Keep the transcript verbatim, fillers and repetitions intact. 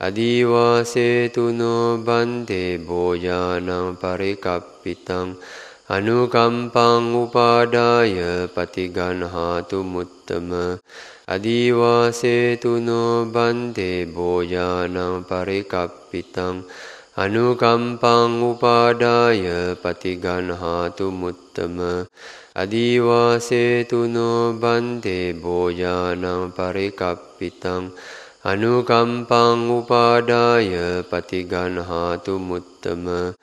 අදීවාසේතු නෝ බන්තේ බෝජානං පරිකප්පිතං අනුකම්පං උපාදාය පටිගන්හාතු මුත්තම අදීවාසේතු නෝ බන්තේ බෝජානං පරිකප්පිතං අනුකම්පං උපාදාය පටිගන්හාතු මුත්තම අදීවාසේතු නෝ බන්තේ බෝජානං පරිකප්පිතං අනුකම්පං උපාදාය පටිගන්හාතු මුත්තම